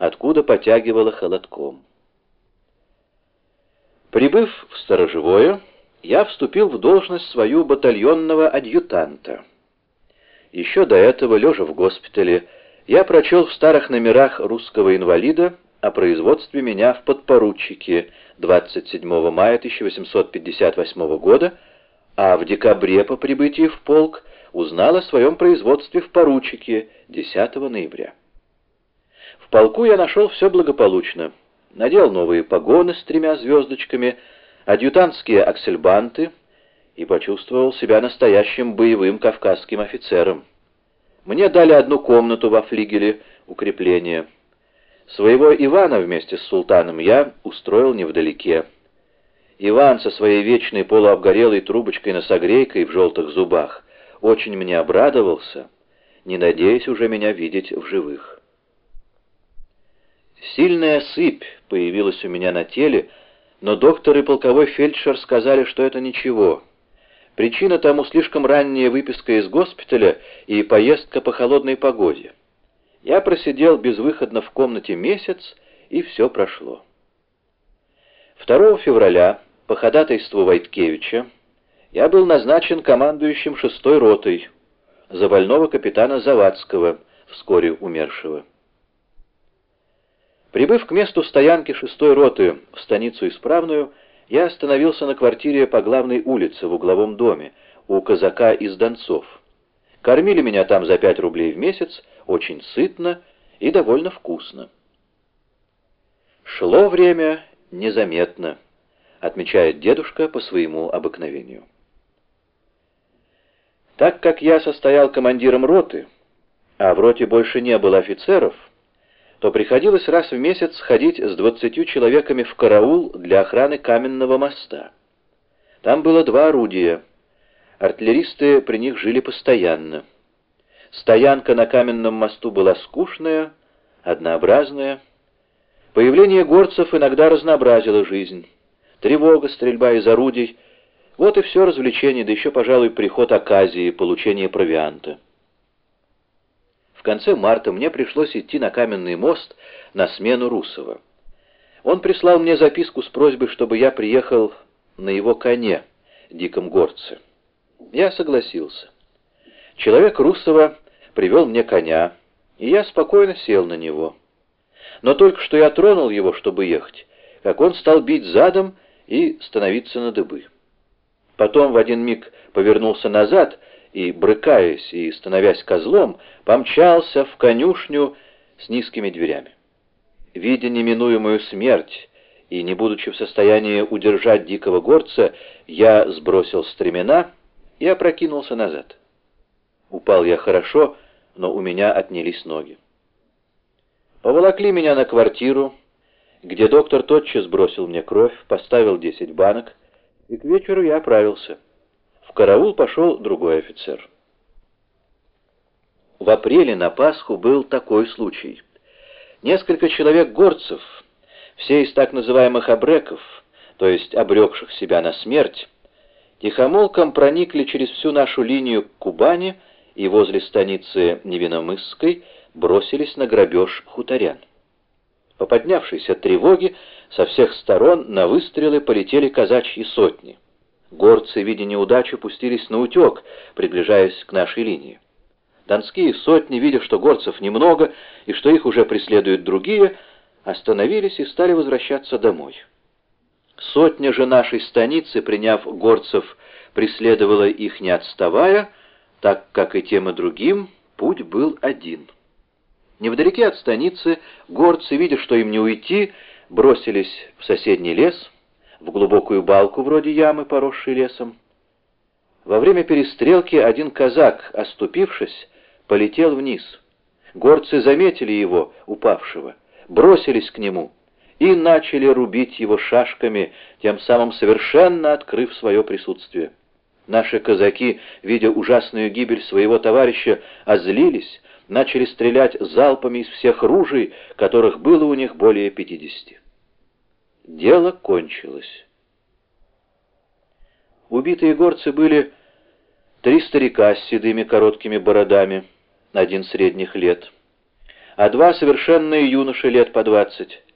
откуда потягивало холодком. Прибыв в Сторожевое, я вступил в должность свою батальонного адъютанта. Еще до этого, лежа в госпитале, я прочел в старых номерах «Русского инвалида» о производстве меня в подпоручике 27 мая 1858 года, а в декабре по прибытии в полк узнал о своем производстве в поручике 10 ноября. В полку я нашел все благополучно. Надел новые погоны с 3 звездочками, адъютантские аксельбанты и почувствовал себя настоящим боевым кавказским офицером. Мне дали одну комнату во флигеле укрепления. Своего Ивана вместе с султаном я устроил невдалеке. Иван со своей вечной полуобгорелой трубочкой-носогрейкой в желтых зубах очень мне обрадовался, не надеясь уже меня видеть в живых. Сильная сыпь появилась у меня на теле, но доктор и полковой фельдшер сказали, что это ничего. Причина тому слишком ранняя выписка из госпиталя и поездка по холодной погоде. Я просидел безвыходно в комнате месяц, и все прошло. 2 февраля, по ходатайству Войткевича, я был назначен командующим 6-й ротой за больного капитана Завадского, вскоре умершего. Прибыв к месту стоянки 6-й роты в станицу Исправную, я остановился на квартире по главной улице в угловом доме у казака из Донцов. Кормили меня там за 5 рублей в месяц, очень сытно и довольно вкусно. Шло время незаметно, отмечает дедушка по своему обыкновению. Так как я состоял командиром роты, а в роте больше не было офицеров, то приходилось раз в месяц ходить с 20 человеками в караул для охраны Каменного моста. Там было 2 орудия. Артиллеристы при них жили постоянно. Стоянка на Каменном мосту была скучная, однообразная. Появление горцев иногда разнообразило жизнь. Тревога, стрельба из орудий — вот и все развлечение, да еще, пожалуй, приход оказии, получение провианта. В конце марта мне пришлось идти на Каменный мост на смену Русова. Он прислал мне записку с просьбой, чтобы я приехал на его коне, диком горце. Я согласился. Человек Русова привел мне коня, и я спокойно сел на него. Но только что я тронул его, чтобы ехать, как он стал бить задом и становиться на дыбы. Потом в один миг повернулся назад и, брыкаясь и становясь козлом, помчался в конюшню с низкими дверями. Видя неминуемую смерть и не будучи в состоянии удержать дикого горца, я сбросил стремена и опрокинулся назад. Упал я хорошо, но у меня отнялись ноги. Поволокли меня на квартиру, где доктор тотчас бросил мне кровь, поставил 10 банок, и к вечеру я оправился. В караул пошел другой офицер. В апреле на Пасху был такой случай. Несколько человек горцев, все из так называемых абреков, то есть обрекших себя на смерть, тихомолком проникли через всю нашу линию к Кубани и возле станицы Невиномысской бросились на грабеж хуторян. По поднявшейся тревоге со всех сторон на выстрелы полетели казачьи сотни. Горцы, видя неудачу, пустились наутек, приближаясь к нашей линии. Донские сотни, видя, что горцев немного и что их уже преследуют другие, остановились и стали возвращаться домой. Сотня же нашей станицы, приняв горцев, преследовала их не отставая, так как и тем и другим путь был один. Невдалеке от станицы горцы, видя, что им не уйти, бросились в соседний лес, в глубокую балку вроде ямы, поросшей лесом. Во время перестрелки один казак, оступившись, полетел вниз. Горцы заметили его, упавшего, бросились к нему и начали рубить его шашками, тем самым совершенно открыв свое присутствие. Наши казаки, видя ужасную гибель своего товарища, озлились, начали стрелять залпами из всех ружей, которых было у них более 50. Дело кончилось. Убитые горцы были 3 старика с седыми короткими бородами, один средних лет. а два совершенные юноши лет по 20.